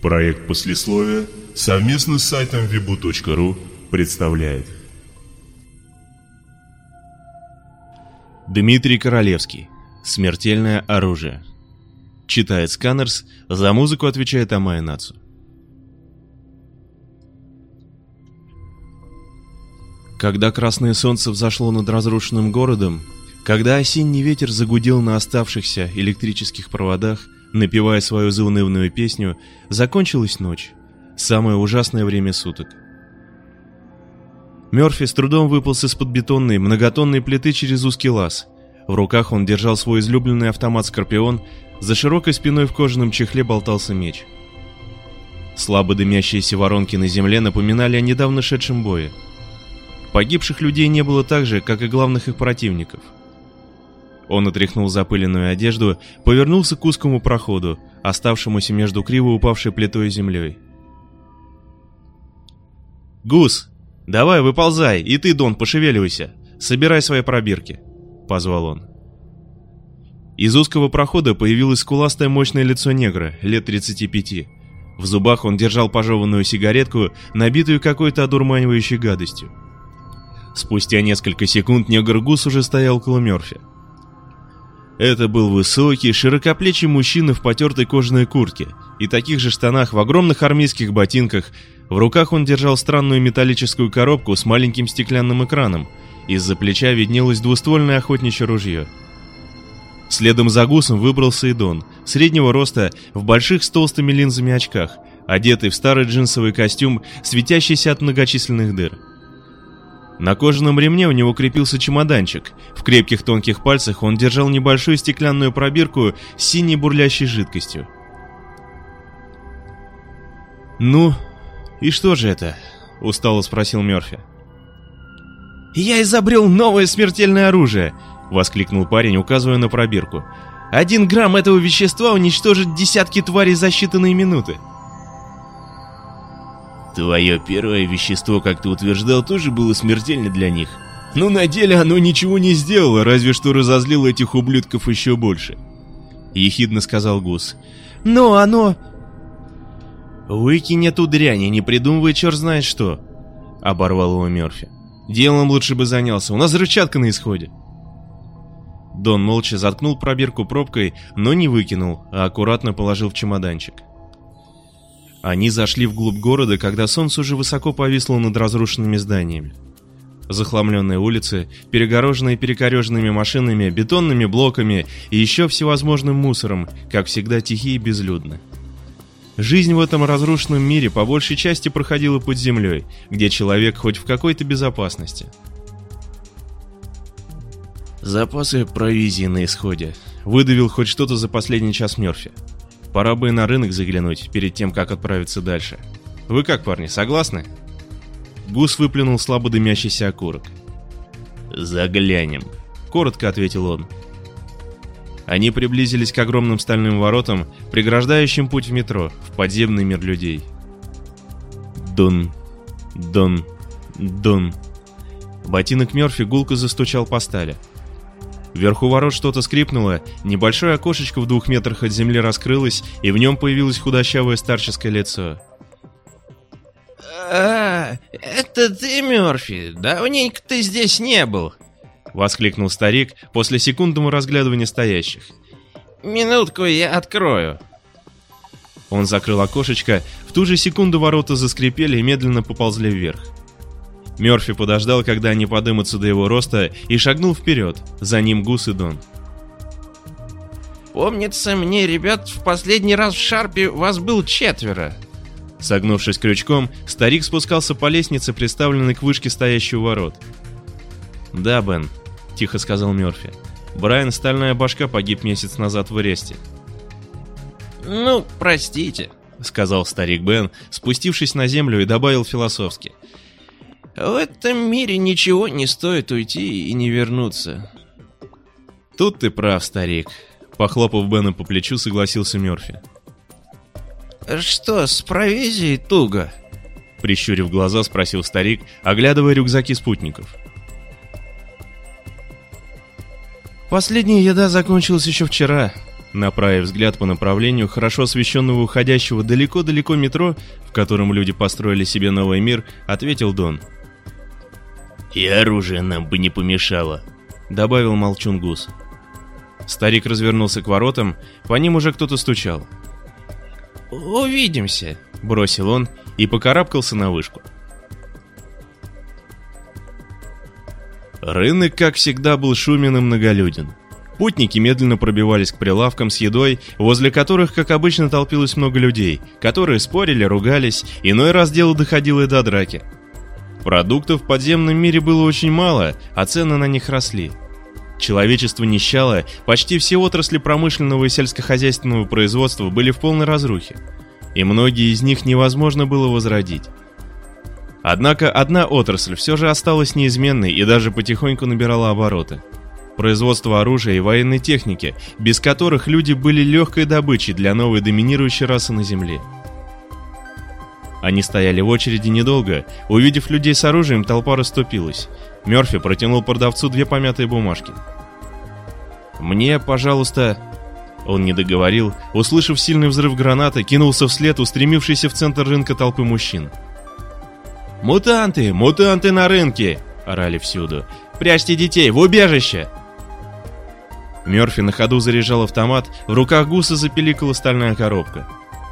Проект «Послесловие» совместно с сайтом vibu.ru представляет. Дмитрий Королевский. Смертельное оружие. Читает Сканерс, за музыку отвечает Амая Нацу. Когда красное солнце взошло над разрушенным городом, когда осенний ветер загудел на оставшихся электрических проводах, напевая свою заунывную песню, закончилась ночь, самое ужасное время суток. Мёрфи с трудом выполз из-под бетонной, многотонной плиты через узкий лаз. В руках он держал свой излюбленный автомат «Скорпион», за широкой спиной в кожаном чехле болтался меч. Слабо дымящиеся воронки на земле напоминали о недавно шедшем бое. Погибших людей не было так же, как и главных их противников. Он отряхнул запыленную одежду, повернулся к узкому проходу, оставшемуся между криво упавшей плитой и землей. «Гус, давай выползай, и ты, Дон, пошевеливайся, собирай свои пробирки», — позвал он. Из узкого прохода появилось скуластое мощное лицо негра, лет 35. В зубах он держал пожеванную сигаретку, набитую какой-то одурманивающей гадостью. Спустя несколько секунд негр Гус уже стоял около Мёрфи. Это был высокий, широкоплечий мужчина в потертой кожаной куртке и таких же штанах в огромных армейских ботинках. В руках он держал странную металлическую коробку с маленьким стеклянным экраном. Из-за плеча виднелось двуствольное охотничье ружье. Следом за Гусом выбрался и Дон, среднего роста, в больших с толстыми линзами очках, одетый в старый джинсовый костюм, светящийся от многочисленных дыр. На кожаном ремне у него крепился чемоданчик. В крепких тонких пальцах он держал небольшую стеклянную пробирку с синей бурлящей жидкостью. «Ну, и что же это?» — устало спросил Мёрфи. «Я изобрел новое смертельное оружие!» — воскликнул парень, указывая на пробирку. 1 грамм этого вещества уничтожит десятки тварей за считанные минуты. Твое первое вещество, как ты утверждал, тоже было смертельно для них. Но на деле оно ничего не сделало, разве что разозлило этих ублюдков еще больше. Ехидно сказал Гус. Но оно... «Выкинь эту дрянь и не придумывай черт знает что», — оборвал его Мёрфи. «Делом лучше бы занялся, у нас взрывчатка на исходе». Дон молча заткнул пробирку пробкой, но не выкинул, а аккуратно положил в чемоданчик. Они зашли вглубь города, когда солнце уже высоко повисло над разрушенными зданиями. Захламленные улицы, перегороженные перекореженными машинами, бетонными блоками и еще всевозможным мусором, как всегда тихи и безлюдны. Жизнь в этом разрушенном мире по большей части проходила под землей, где человек хоть в какой-то безопасности. «Запасы провизии на исходе», — выдавил хоть что-то за последний час Мёрфи. «Пора бы и на рынок заглянуть, перед тем, как отправиться дальше. Вы как, парни, согласны?» Гус выплюнул слабо дымящийся окурок. «Заглянем», — коротко ответил он. Они приблизились к огромным стальным воротам, преграждающим путь в метро, в подземный мир людей. Дон, дон, дон. Ботинок Мёрфи гулко застучал по стали. Вверху ворот что-то скрипнуло, небольшое окошечко в 2 метрах от земли раскрылось, и в нем появилось худощавое старческое лицо. Это ты, Мёрфи? Давненько ты здесь не был!» — воскликнул старик после секундного разглядывания стоящих. «Минутку, я открою!» Он закрыл окошечко, в ту же секунду ворота заскрипели и медленно поползли вверх. Мёрфи подождал, когда они подымутся до его роста, и шагнул вперед, за ним Гус и Дон. «Помнится мне, ребят, в последний раз в Шарпе вас было 4. Согнувшись крючком, старик спускался по лестнице, приставленной к вышке стоящей у ворот. «Да, Бен», — тихо сказал Мёрфи. «Брайан Стальная Башка погиб месяц назад в аресте». «Ну, простите», — сказал старик Бен, спустившись на землю, и добавил философски. «В этом мире ничего не стоит уйти и не вернуться». «Тут ты прав, старик», — похлопав Бена по плечу, согласился Мёрфи. «Что, с провизией туго?» — прищурив глаза, спросил старик, оглядывая рюкзаки спутников. «Последняя еда закончилась еще вчера», Направив взгляд по направлению хорошо освещенного уходящего далеко-далеко метро, в котором люди построили себе новый мир, ответил Дон. «И оружие нам бы не помешало», — добавил молчун Гус. Старик развернулся к воротам, по ним уже кто-то стучал. «Увидимся», — бросил он и покарабкался на вышку. Рынок, как всегда, был шумен и многолюден. Путники медленно пробивались к прилавкам с едой, возле которых, как обычно, толпилось много людей, которые спорили, ругались, иной раз дело доходило и до драки. Продуктов в подземном мире было очень мало, а цены на них росли. Человечество нищало, почти все отрасли промышленного и сельскохозяйственного производства были в полной разрухе, и многие из них невозможно было возродить. Однако одна отрасль все же осталась неизменной и даже потихоньку набирала обороты. Производство оружия и военной техники, без которых люди были легкой добычей для новой доминирующей расы на Земле. Они стояли в очереди недолго. Увидев людей с оружием, толпа расступилась. Мёрфи протянул продавцу 2 помятые бумажки. «Мне, пожалуйста...» Он не договорил, услышав сильный взрыв гранаты, кинулся вслед устремившийся в центр рынка толпы мужчин. «Мутанты! Мутанты на рынке!» — орали всюду. «Прячьте детей! В убежище!» Мёрфи на ходу заряжал автомат, в руках Гуса запеликала стальная коробка.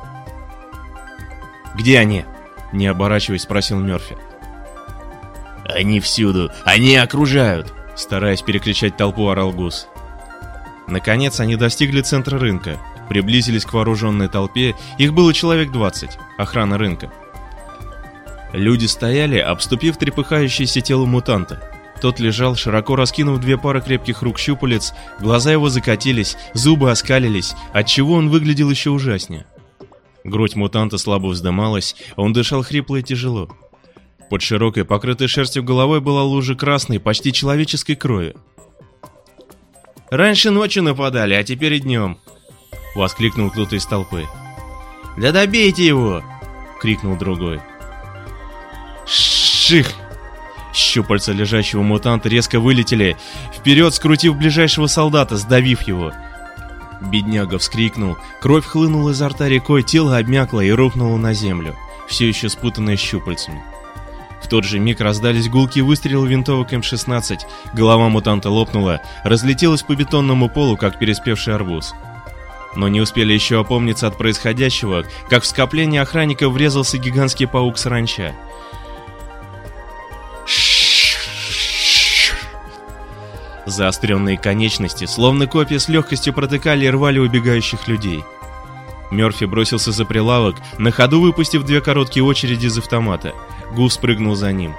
«Где они?» — не оборачиваясь, спросил Мёрфи. «Они всюду! Они окружают!» — стараясь перекричать толпу, орал Гус. Наконец они достигли центра рынка, приблизились к вооруженной толпе, их было человек 20, охрана рынка. Люди стояли, обступив трепыхающееся тело мутанта. Тот лежал, широко раскинув 2 пары крепких рук-щупалец, глаза его закатились, зубы оскалились, отчего он выглядел еще ужаснее. Грудь мутанта слабо вздымалась, он дышал хрипло и тяжело. Под широкой, покрытой шерстью головой была лужа красной, почти человеческой крови. «Раньше ночью нападали, а теперь и днем!» — воскликнул кто-то из толпы. «Да добейте его!» — крикнул другой. «Ших!» Щупальца лежащего мутанта резко вылетели вперед, скрутив ближайшего солдата, сдавив его. Бедняга вскрикнул, кровь хлынула изо рта рекой, тело обмякло и рухнуло на землю, все еще спутанное щупальцами. В тот же миг раздались гулкие выстрелы винтовок М-16, голова мутанта лопнула, разлетелась по бетонному полу, как переспевший арбуз. Но не успели еще опомниться от происходящего, как в скопление охранников врезался гигантский паук-саранча. Заостренные конечности, словно копья, с легкостью протыкали и рвали убегающих людей. Мёрфи бросился за прилавок, на ходу выпустив 2 короткие очереди из автомата. Гус прыгнул за ним.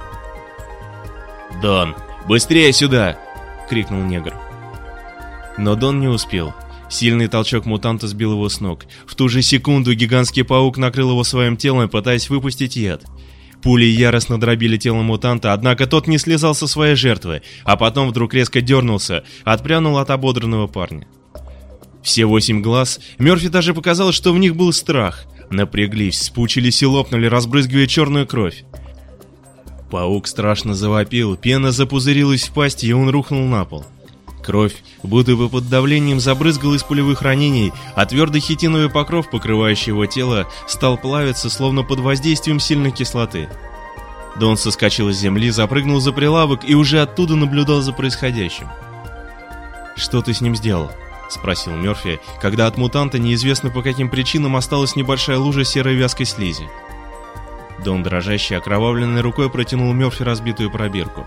«Дон, быстрее сюда!» — крикнул негр. Но Дон не успел. Сильный толчок мутанта сбил его с ног. В ту же секунду гигантский паук накрыл его своим телом, пытаясь выпустить яд. Пули яростно дробили тело мутанта, однако тот не слезал со своей жертвы, а потом вдруг резко дернулся, отпрянул от ободранного парня. Все 8 глаз, Мёрфи даже показалось, что в них был страх, напряглись, спучились и лопнули, разбрызгивая черную кровь. Паук страшно завопил, пена запузырилась в пасти, и он рухнул на пол. Кровь, будто бы под давлением, забрызгала из пулевых ранений, а твердый хитиновый покров, покрывающий его тело, стал плавиться, словно под воздействием сильной кислоты. Дон соскочил с земли, запрыгнул за прилавок и уже оттуда наблюдал за происходящим. «Что ты с ним сделал?» — спросил Мёрфи, когда от мутанта неизвестно по каким причинам осталась небольшая лужа серой вязкой слизи. Дон, дрожащей окровавленной рукой, протянул Мёрфи разбитую пробирку.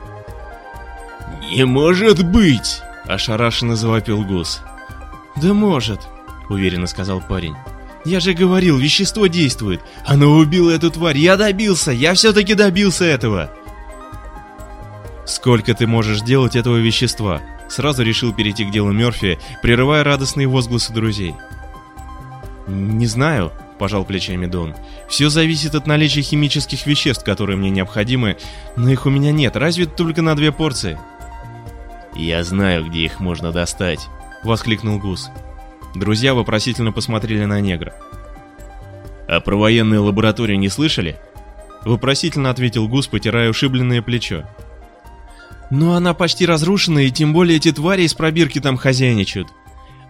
«Не может быть!» — ошарашенно завопил Гус. «Да может», — уверенно сказал парень. «Я же говорил, вещество действует. Оно убило эту тварь. Я добился. Я все-таки добился этого». «Сколько ты можешь делать этого вещества?» Сразу решил перейти к делу Мёрфи, прерывая радостные возгласы друзей. «Не знаю», — пожал плечами Дон. «Все зависит от наличия химических веществ, которые мне необходимы, но их у меня нет, разве только на 2 порции». «Я знаю, где их можно достать», — воскликнул Гус. Друзья вопросительно посмотрели на негра. «А про военную лабораторию не слышали?» — вопросительно ответил Гус, потирая ушибленное плечо. «Но она почти разрушена, и тем более эти твари из пробирки там хозяйничают.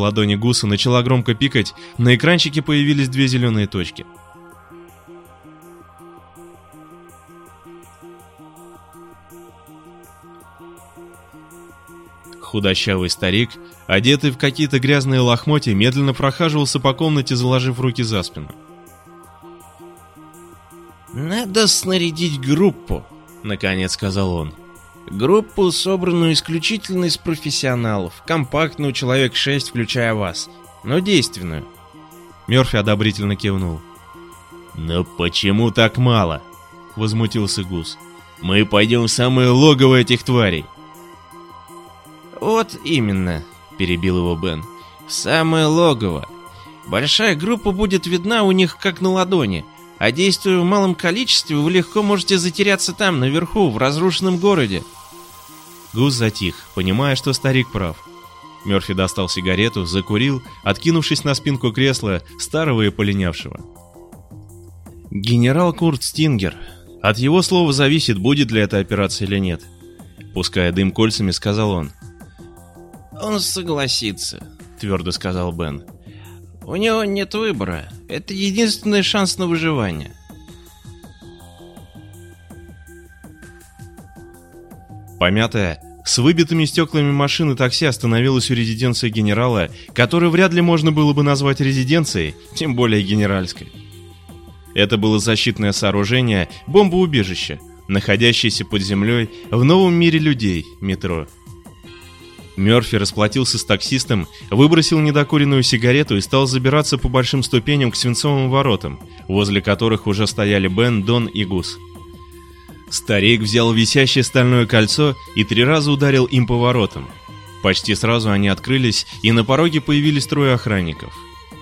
ладони Гуса начала громко пикать, на экранчике появились 2 зеленые точки. Худощавый старик, одетый в какие-то грязные лохмотья, медленно прохаживался по комнате, заложив руки за спину. «Надо снарядить группу», — наконец сказал он. «Группу, собранную исключительно из профессионалов, компактную, человек 6, включая вас, но действенную». Мёрфи одобрительно кивнул. «Но почему так мало?» — возмутился Гус. «Мы пойдем в самое логово этих тварей». «Вот именно», — перебил его Бен. «В самое логово. Большая группа будет видна у них как на ладони, а действуя в малом количестве, вы легко можете затеряться там, наверху, в разрушенном городе». Гус затих, понимая, что старик прав. Мёрфи достал сигарету, закурил, откинувшись на спинку кресла, старого и полинявшего. «Генерал Курт Стингер. От его слова зависит, будет ли эта операция или нет». Пуская дым кольцами, сказал он. «Он согласится», — твердо сказал Бен. «У него нет выбора. Это единственный шанс на выживание». Помятая, с выбитыми стеклами машины такси остановилась у резиденции генерала, которую вряд ли можно было бы назвать резиденцией, тем более генеральской. Это было защитное сооружение, бомбоубежище, находящееся под землей в новом мире людей, метро. Мёрфи расплатился с таксистом, выбросил недокуренную сигарету и стал забираться по большим ступеням к свинцовым воротам, возле которых уже стояли Бен, Дон и Гус. Старик взял висящее стальное кольцо и 3 раза ударил им по воротам. Почти сразу они открылись, и на пороге появились 3 охранников.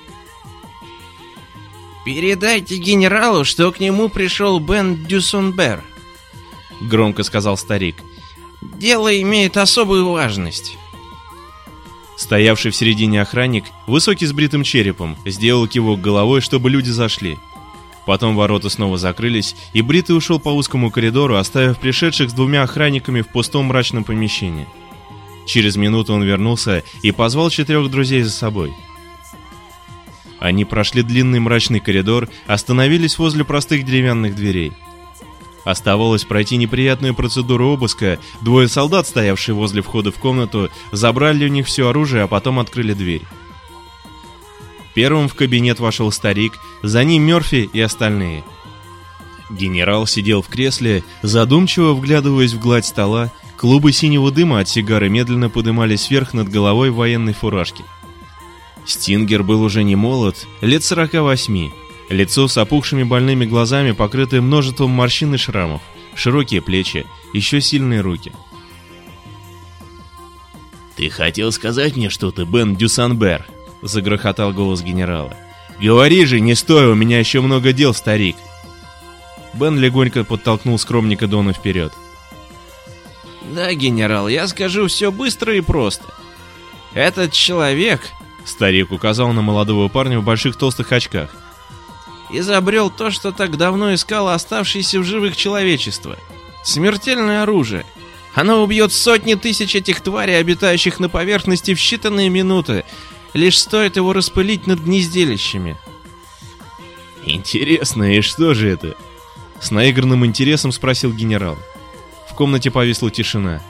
«Передайте генералу, что к нему пришел Бен Дюсонбер», — громко сказал старик. «Дело имеет особую важность». Стоявший в середине охранник, высокий с бритым черепом, сделал кивок головой, чтобы люди зашли. Потом ворота снова закрылись, и Бритый ушел по узкому коридору, оставив пришедших с 2 охранниками в пустом мрачном помещении. Через минуту он вернулся и позвал 4 друзей за собой. Они прошли длинный мрачный коридор, остановились возле простых деревянных дверей. Оставалось пройти неприятную процедуру обыска. 2 солдат, стоявшие возле входа в комнату, забрали у них все оружие, а потом открыли дверь. Первым в кабинет вошел старик, за ним Мёрфи и остальные. Генерал сидел в кресле, задумчиво вглядываясь в гладь стола. Клубы синего дыма от сигары медленно подымались вверх над головой в военной фуражке. Стингер был уже не молод, лет 48. Лицо с опухшими больными глазами, покрытое множеством морщин и шрамов, широкие плечи, еще сильные руки. «Ты хотел сказать мне что-то, Бен Дюсонбер?» — загрохотал голос генерала. «Говори же, не стой, у меня еще много дел, старик!» Бен легонько подтолкнул скромника Дона вперед. «Да, генерал, я скажу все быстро и просто. Этот человек...» — старик указал на молодого парня в больших толстых очках. «Изобрел то, что так давно искало оставшееся в живых человечество. Смертельное оружие. Оно убьет сотни тысяч этих тварей, обитающих на поверхности, в считанные минуты. Лишь стоит его распылить над гнездилищами». «Интересно, и что же это?» — с наигранным интересом спросил генерал. В комнате повисла тишина.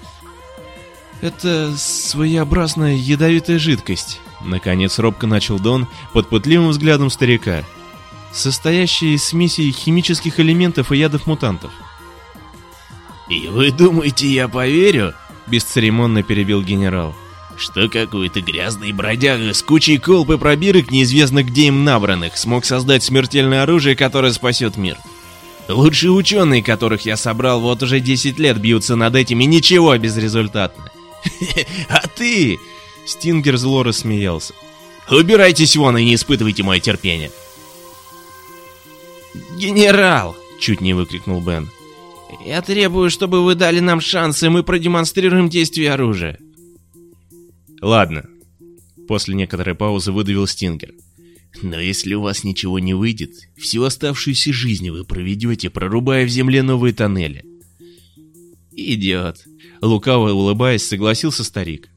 «Это своеобразная ядовитая жидкость», — наконец робко начал Дон под пытливым взглядом старика, «состоящая из смеси химических элементов и ядов мутантов». «И вы думаете, я поверю?» — бесцеремонно перебил генерал. «Что какой-то грязный бродяга с кучей колб и пробирок, неизвестно где им набранных, смог создать смертельное оружие, которое спасет мир? Лучшие ученые, которых я собрал вот уже 10 лет, бьются над этим, и ничего безрезультатно. А ты...» — Стингер зло рассмеялся. Убирайтесь вон и не испытывайте мое терпение. «Генерал!» — чуть не выкрикнул Бен. «Я требую, чтобы вы дали нам шанс, и мы продемонстрируем действие оружия». «Ладно», — после некоторой паузы выдавил Стингер. «Но если у вас ничего не выйдет, всю оставшуюся жизнь вы проведете, прорубая в земле новые тоннели». «Идет», — лукаво улыбаясь, согласился старик.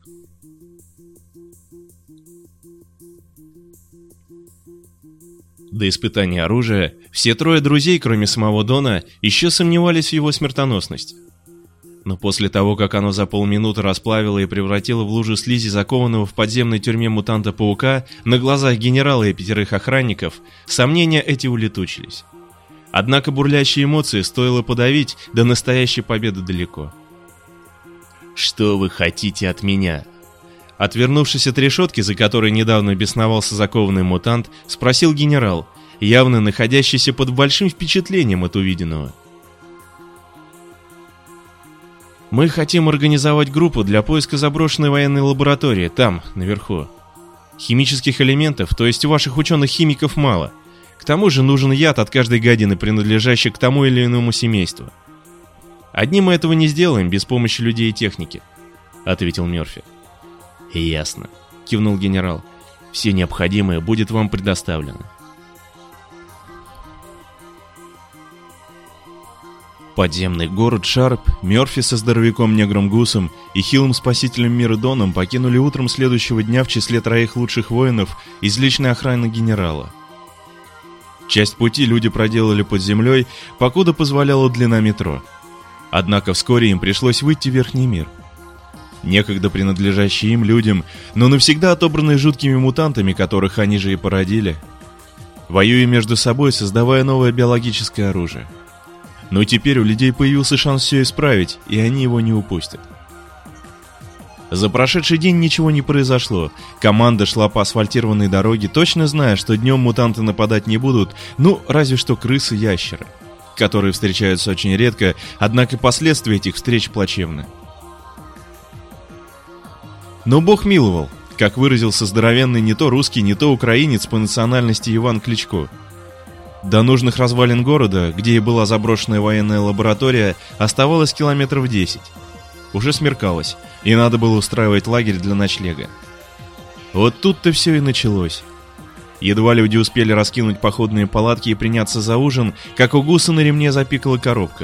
До испытания оружия все трое друзей, кроме самого Дона, еще сомневались в его смертоносности. Но после того, как оно за полминуты расплавило и превратило в лужу слизи закованного в подземной тюрьме мутанта-паука на глазах генерала и 5 охранников, сомнения эти улетучились. Однако бурлящие эмоции стоило подавить, до настоящей победы далеко. «Что вы хотите от меня?» Отвернувшись от решетки, за которой недавно бесновался закованный мутант, спросил генерал, явно находящийся под большим впечатлением от увиденного. «Мы хотим организовать группу для поиска заброшенной военной лаборатории там, наверху. Химических элементов, то есть у ваших ученых-химиков, мало. К тому же нужен яд от каждой гадины, принадлежащей к тому или иному семейству. Одни мы этого не сделаем без помощи людей и техники», — ответил Мёрфи. «Ясно», — кивнул генерал. «Все необходимое будет вам предоставлено». Подземный город Шарп, Мёрфи со здоровяком-негром Гусом и хилым спасителем мира Доном покинули утром следующего дня в числе 3 лучших воинов из личной охраны генерала. Часть пути люди проделали под землей, покуда позволяла длина метро. Однако вскоре им пришлось выйти в верхний мир. Некогда принадлежащие им людям, но навсегда отобранные жуткими мутантами, которых они же и породили, воюя между собой, создавая новое биологическое оружие. Но теперь у людей появился шанс все исправить, и они его не упустят. За прошедший день ничего не произошло. Команда шла по асфальтированной дороге, точно зная, что днем мутанты нападать не будут, ну, разве что крысы и ящеры, которые встречаются очень редко, однако последствия этих встреч плачевны. Но Бог миловал, как выразился здоровенный не то русский, не то украинец по национальности Иван Кличко. До нужных развалин города, где и была заброшенная военная лаборатория, оставалось километров 10. Уже смеркалось, и надо было устраивать лагерь для ночлега. Вот тут-то все и началось. Едва люди успели раскинуть походные палатки и приняться за ужин, как у Гуса на ремне запикала коробка.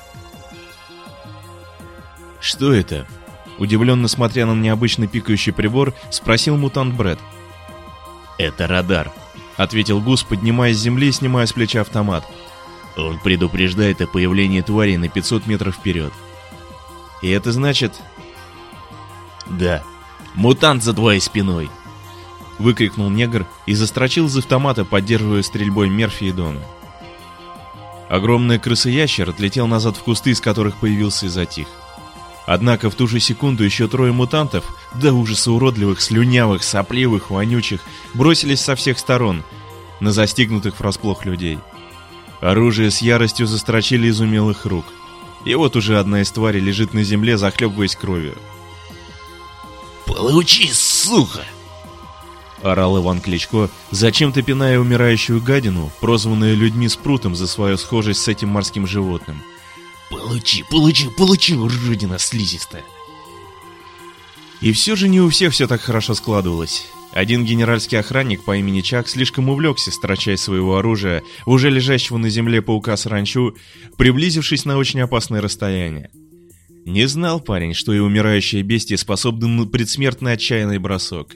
«Что это?» Удивленно смотря на необычный пикающий прибор, спросил мутант Брэд. «Это радар», — ответил Гус, поднимаясь с земли и снимая с плеча автомат. «Он предупреждает о появлении тварей на 500 метров вперед». «И это значит...» «Да, мутант за твоей спиной», — выкрикнул негр и застрочил из автомата, поддерживая стрельбой Мёрфи и Дона. Огромный крыса-ящер отлетел назад в кусты, из которых появился и затих. Однако в ту же секунду еще 3 мутантов, до ужаса уродливых, слюнявых, сопливых, вонючих, бросились со всех сторон на застигнутых врасплох людей. Оружие с яростью застрочили из умелых рук. И вот уже одна из тварей лежит на земле, захлебываясь кровью. «Получи, сука!» — орал Иван Кличко, зачем-то пиная умирающую гадину, прозванную людьми спрутом за свою схожесть с этим морским животным. «Получи, уродина слизистая!» И все же не у всех все так хорошо складывалось. Один генеральский охранник по имени Чак слишком увлекся, строча своего оружия, уже лежащего на земле паука-саранчу, приблизившись на очень опасное расстояние. Не знал парень, что и умирающее бестие способно на предсмертный отчаянный бросок.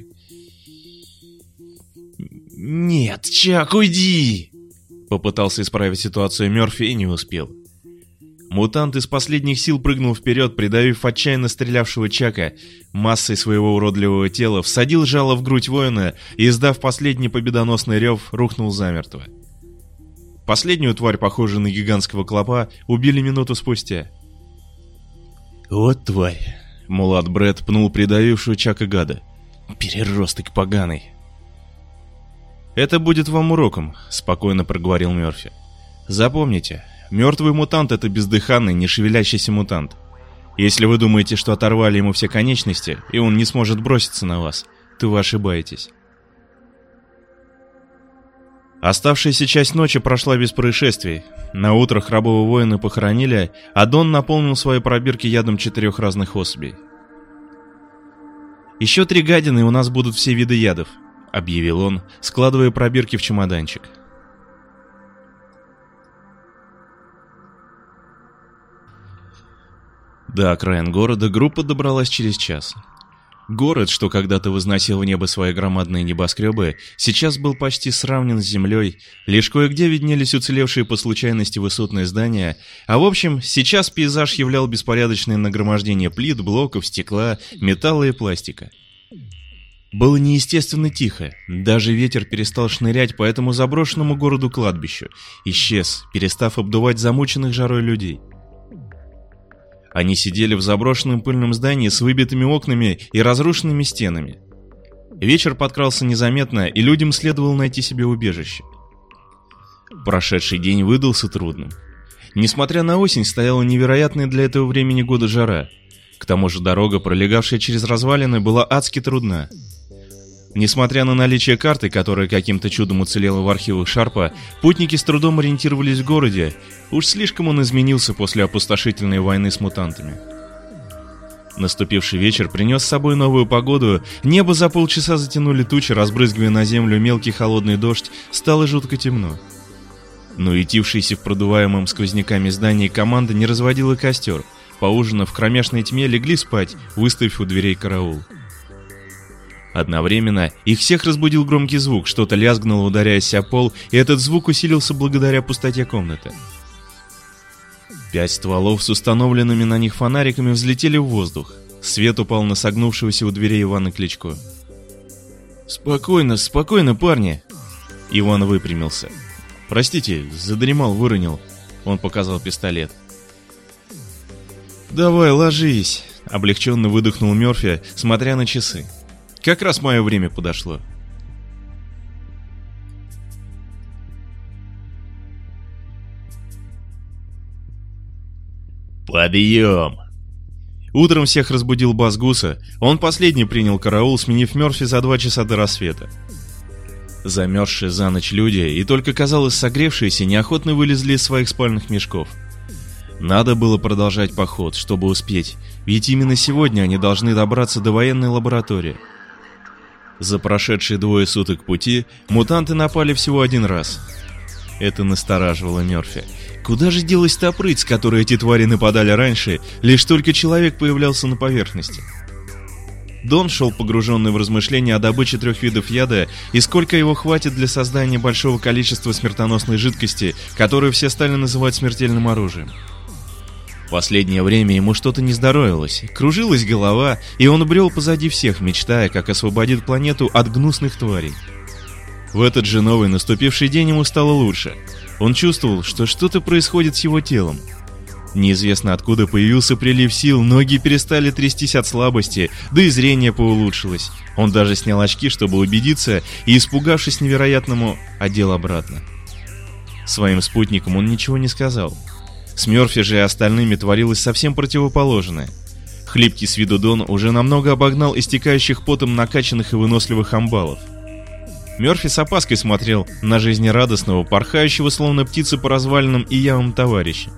«Нет, Чак, уйди!» Попытался исправить ситуацию Мёрфи и не успел. Мутант из последних сил прыгнул вперед, придавив отчаянно стрелявшего Чака, массой своего уродливого тела, всадил жало в грудь воина и, издав последний победоносный рев, рухнул замертво. Последнюю тварь, похожую на гигантского клопа, убили минуту спустя. «Вот тварь!» — мулат Брэд пнул придавившую Чака гада. «Переросток поганый!» «Это будет вам уроком», — спокойно проговорил Мёрфи. «Запомните, мертвый мутант — это бездыханный, не шевелящийся мутант. Если вы думаете, что оторвали ему все конечности, и он не сможет броситься на вас, то вы ошибаетесь». Оставшаяся часть ночи прошла без происшествий. На утро храброго воина похоронили, а Дон наполнил свои пробирки ядом 4 разных особей. «Еще 3 гадины, и у нас будут все виды ядов», — объявил он, складывая пробирки в чемоданчик. До окраин города группа добралась через час. Город, что когда-то возносил в небо свои громадные небоскребы, сейчас был почти сравнен с землей, лишь кое-где виднелись уцелевшие по случайности высотные здания, а в общем, сейчас пейзаж являл беспорядочное нагромождение плит, блоков, стекла, металла и пластика. Было неестественно тихо, даже ветер перестал шнырять по этому заброшенному городу-кладбищу, исчез, перестав обдувать замученных жарой людей. Они сидели в заброшенном пыльном здании с выбитыми окнами и разрушенными стенами. Вечер подкрался незаметно, и людям следовало найти себе убежище. Прошедший день выдался трудным. Несмотря на осень, стояла невероятная для этого времени года жара. К тому же дорога, пролегавшая через развалины, была адски трудна. Несмотря на наличие карты, которая каким-то чудом уцелела в архивах Шарпа, путники с трудом ориентировались в городе. Уж слишком он изменился после опустошительной войны с мутантами. Наступивший вечер принес с собой новую погоду, небо за полчаса затянули тучи, разбрызгивая на землю мелкий холодный дождь, стало жутко темно. Но ютившиеся в продуваемом сквозняками здании команда не разводила костер, поужинав в кромешной тьме, легли спать, выставив у дверей караул. Одновременно их всех разбудил громкий звук, что-то лязгнуло, ударяясь о пол, и этот звук усилился благодаря пустоте комнаты. 5 стволов с установленными на них фонариками взлетели в воздух. Свет упал на согнувшегося у дверей Ивана Кличко. «Спокойно, спокойно, парни!» Иван выпрямился. «Простите, задремал, выронил». Он показал пистолет. «Давай, ложись!» Облегченно выдохнул Мёрфи, смотря на часы. «Как раз мое время подошло». «Подъем!» Утром всех разбудил бас Гуса. Он последний принял караул, сменив Мёрфи за 2 часа до рассвета. Замерзшие за ночь люди, и только, казалось, согревшиеся, неохотно вылезли из своих спальных мешков. Надо было продолжать поход, чтобы успеть, ведь именно сегодня они должны добраться до военной лаборатории. За прошедшие 2 суток пути мутанты напали всего 1 раз. Это настораживало Мёрфи. Куда же делась та прыть, с которой эти твари нападали раньше, лишь только человек появлялся на поверхности? Дон шел погруженный в размышления о добыче 3 видов яда и сколько его хватит для создания большого количества смертоносной жидкости, которую все стали называть смертельным оружием. В последнее время ему что-то не здоровилось, кружилась голова, и он брел позади всех, мечтая, как освободит планету от гнусных тварей. В этот же новый наступивший день ему стало лучше. Он чувствовал, что что-то происходит с его телом. Неизвестно откуда появился прилив сил, ноги перестали трястись от слабости, да и зрение поулучшилось. Он даже снял очки, чтобы убедиться, и, испугавшись невероятному, одел обратно. Своим спутникам он ничего не сказал. С Мёрфи же и остальными творилось совсем противоположное. Хлипкий с виду Дон уже намного обогнал истекающих потом накачанных и выносливых амбалов. Мёрфи с опаской смотрел на жизнерадостного, порхающего словно птица по развалинам и ямам товарища.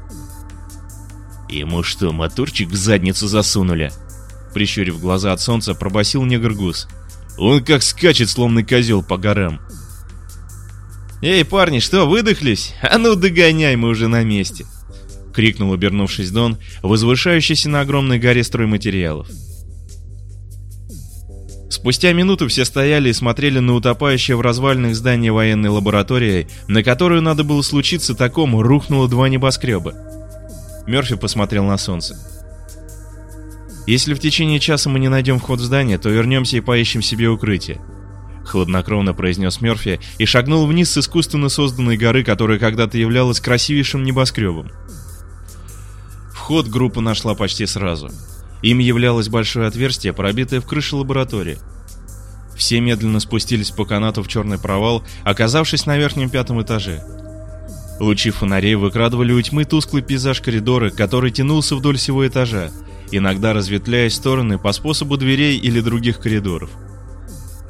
«Ему что, моторчик в задницу засунули?» Прищурив глаза от солнца, пробасил негр Гус. «Он как скачет, словно козел по горам». «Эй, парни, что, выдохлись? А ну догоняй, мы уже на месте!» — крикнул, обернувшись Дон, возвышающийся на огромной горе стройматериалов. Спустя минуту все стояли и смотрели на утопающее в развалинах здание военной лаборатории, на которую, надо было случиться такому, рухнуло 2 небоскреба. Мёрфи посмотрел на солнце. «Если в течение часа мы не найдем вход в здание, то вернемся и поищем себе укрытие», — хладнокровно произнес Мёрфи и шагнул вниз с искусственно созданной горы, которая когда-то являлась красивейшим небоскребом. Вход группа нашла почти сразу. Им являлось большое отверстие, пробитое в крыше лаборатории. Все медленно спустились по канату в черный провал, оказавшись на верхнем 5-м этаже. Лучи фонарей выкрадывали у тьмы тусклый пейзаж коридора, который тянулся вдоль всего этажа, иногда разветвляясь в стороны по способу дверей или других коридоров.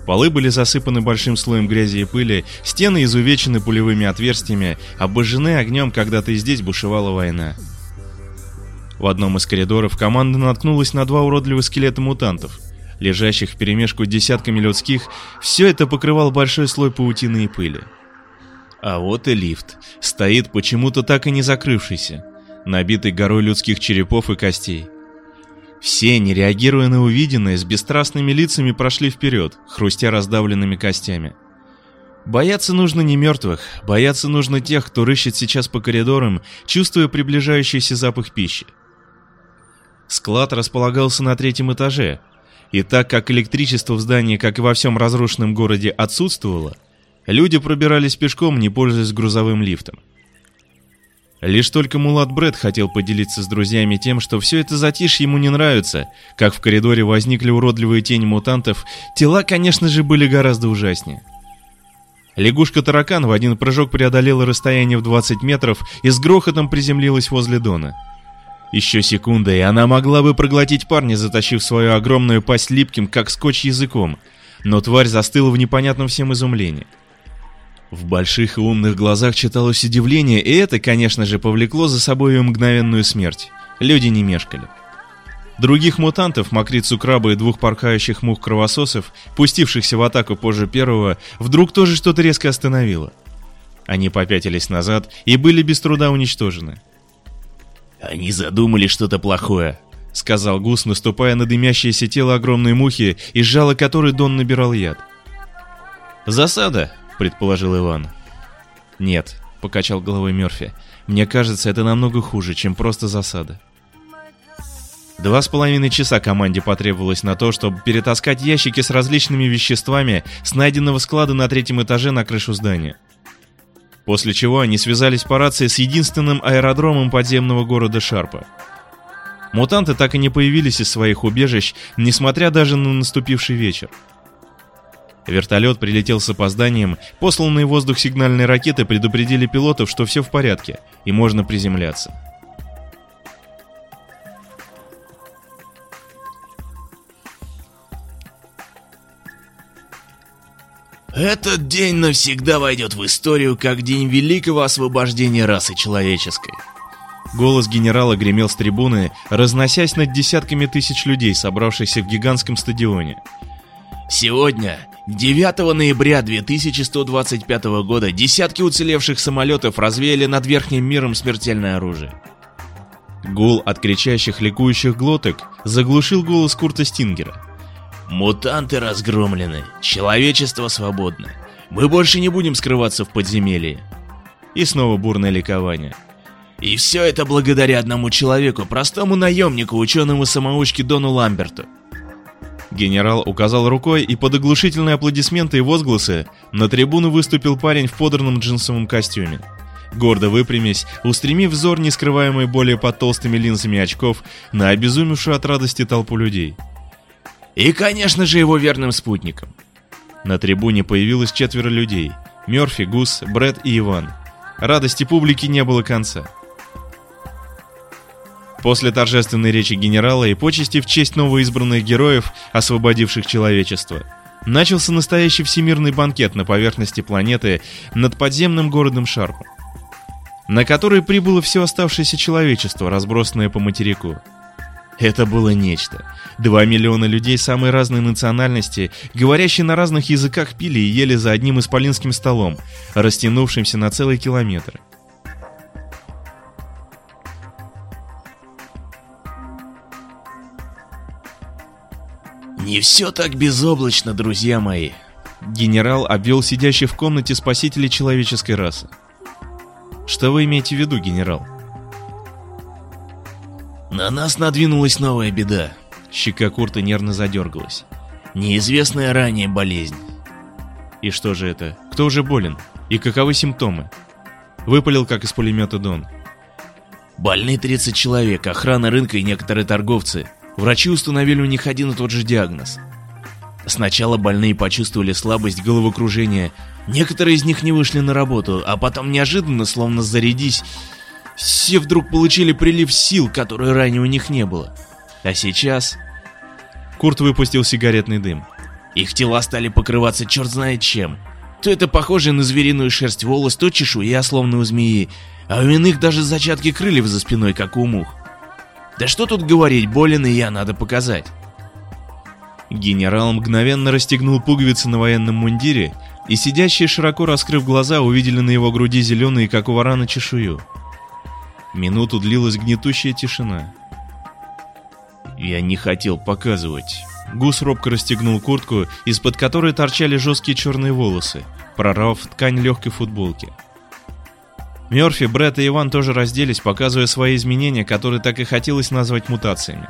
Полы были засыпаны большим слоем грязи и пыли, стены изувечены пулевыми отверстиями, обожжены огнем, когда-то и здесь бушевала война. В одном из коридоров команда наткнулась на 2 уродливых скелета мутантов, лежащих вперемешку десятками людских. Все это покрывал большой слой паутины и пыли. А вот и лифт. Стоит почему-то так и не закрывшийся, набитый горой людских черепов и костей. Все, не реагируя на увиденное, с бесстрастными лицами прошли вперед, хрустя раздавленными костями. Бояться нужно не мертвых, бояться нужно тех, кто рыщет сейчас по коридорам, чувствуя приближающийся запах пищи. Склад располагался на 3-м этаже, и так как электричество в здании, как и во всем разрушенном городе, отсутствовало, люди пробирались пешком, не пользуясь грузовым лифтом. Лишь только Мулат Брэд хотел поделиться с друзьями тем, что все это затишье ему не нравится, как в коридоре возникли уродливые тени мутантов. Тела, конечно же, были гораздо ужаснее. Лягушка-таракан в один прыжок преодолела расстояние в 20 метров и с грохотом приземлилась возле Дона. Еще секунда, и она могла бы проглотить парня, затащив свою огромную пасть липким, как скотч, языком, но тварь застыла в непонятном всем изумлении. В больших и умных глазах читалось удивление, и это, конечно же, повлекло за собой ее мгновенную смерть. Люди не мешкали. Других мутантов, мокрицу краба и 2 порхающих мух-кровососов, пустившихся в атаку позже первого, вдруг тоже что-то резко остановило. Они попятились назад и были без труда уничтожены. «Они задумали что-то плохое», — сказал Гус, наступая на дымящееся тело огромной мухи, из жала которой Дон набирал яд. «Засада», — предположил Иван. «Нет», — покачал головой Мёрфи, — «мне кажется, это намного хуже, чем просто засада». 2,5 часа команде потребовалось на то, чтобы перетаскать ящики с различными веществами с найденного склада на 3-м этаже на крышу здания. После чего они связались по рации с единственным аэродромом подземного города Шарпа. Мутанты так и не появились из своих убежищ, несмотря даже на наступивший вечер. Вертолет прилетел с опозданием, посланные в воздух сигнальные ракеты предупредили пилотов, что все в порядке, и можно приземляться. «Этот день навсегда войдет в историю как день великого освобождения расы человеческой». Голос генерала гремел с трибуны, разносясь над десятками тысяч людей, собравшихся в гигантском стадионе. Сегодня, 9 ноября 2125 года, десятки уцелевших самолетов развеяли над верхним миром смертельное оружие. Гул от кричащих, ликующих глоток заглушил голос Курта Стингера. «Мутанты разгромлены, человечество свободно. Мы больше не будем скрываться в подземелье». И снова бурное ликование. И все это благодаря одному человеку, простому наемнику, ученому-самоучке Дону Ламберту. Генерал указал рукой, и под оглушительные аплодисменты и возгласы на трибуну выступил парень в подранном джинсовом костюме. Гордо выпрямясь, устремив взор, не скрываемый более под толстыми линзами очков, на обезумевшую от радости толпу людей. И, конечно же, его верным спутником. На трибуне появилось 4 людей: Мёрфи, Гус, Брэд и Иван. Радости публики не было конца. После торжественной речи генерала и почести в честь новоизбранных героев, освободивших человечество, начался настоящий всемирный банкет на поверхности планеты над подземным городом Шарпа, на который прибыло все оставшееся человечество, разбросанное по материку. Это было нечто. 2 миллиона людей самой разной национальности, говорящие на разных языках, пили и ели за одним исполинским столом, растянувшимся на целый километр. «Не все так безоблачно, друзья мои», — генерал обвел сидящих в комнате спасителей человеческой расы. «Что вы имеете в виду, генерал?» «На нас надвинулась новая беда». Щека Курта нервно задергалась. «Неизвестная ранее болезнь». «И что же это? Кто уже болен? И каковы симптомы?» Выпалил, как из пулемета, Дон. «Больны 30 человек, охрана рынка и некоторые торговцы. Врачи установили у них один и тот же диагноз. Сначала больные почувствовали слабость, головокружение. Некоторые из них не вышли на работу, а потом неожиданно, словно зарядись, все вдруг получили прилив сил, который ранее у них не было. А сейчас...» Курт выпустил сигаретный дым. Их тела стали покрываться черт знает чем. То это похоже на звериную шерсть волос, то чешуя, словно у змеи, а у иных даже зачатки крыльев за спиной, как у мух. Да что тут говорить, болен и я, надо показать. Генерал мгновенно расстегнул пуговицы на военном мундире, и сидящие, широко раскрыв глаза, увидели на его груди зеленые, как у варана, чешую. Минуту длилась гнетущая тишина. Я не хотел показывать. Гус робко расстегнул куртку, из-под которой торчали жесткие черные волосы, прорвав ткань легкой футболки. Мёрфи, Брэд и Иван тоже разделись, показывая свои изменения, которые так и хотелось назвать мутациями.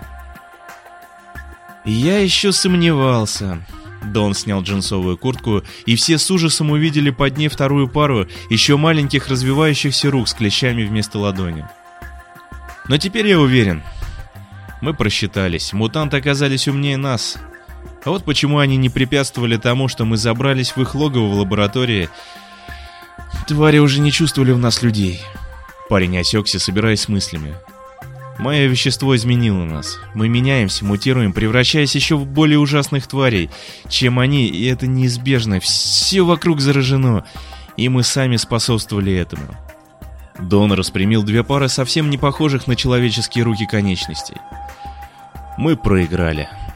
Я еще сомневался. Дон снял джинсовую куртку, и все с ужасом увидели под ней вторую пару еще маленьких развивающихся рук с клещами вместо ладони. Но теперь я уверен. Мы просчитались, мутанты оказались умнее нас. А вот почему они не препятствовали тому, что мы забрались в их логово в лаборатории. Твари уже не чувствовали в нас людей. Парень осекся, собираясь с мыслями. Мое вещество изменило нас. Мы меняемся, мутируем, превращаясь еще в более ужасных тварей, чем они, и это неизбежно. Все вокруг заражено, и мы сами способствовали этому. Дон распрямил две пары совсем не похожих на человеческие руки конечностей. Мы проиграли.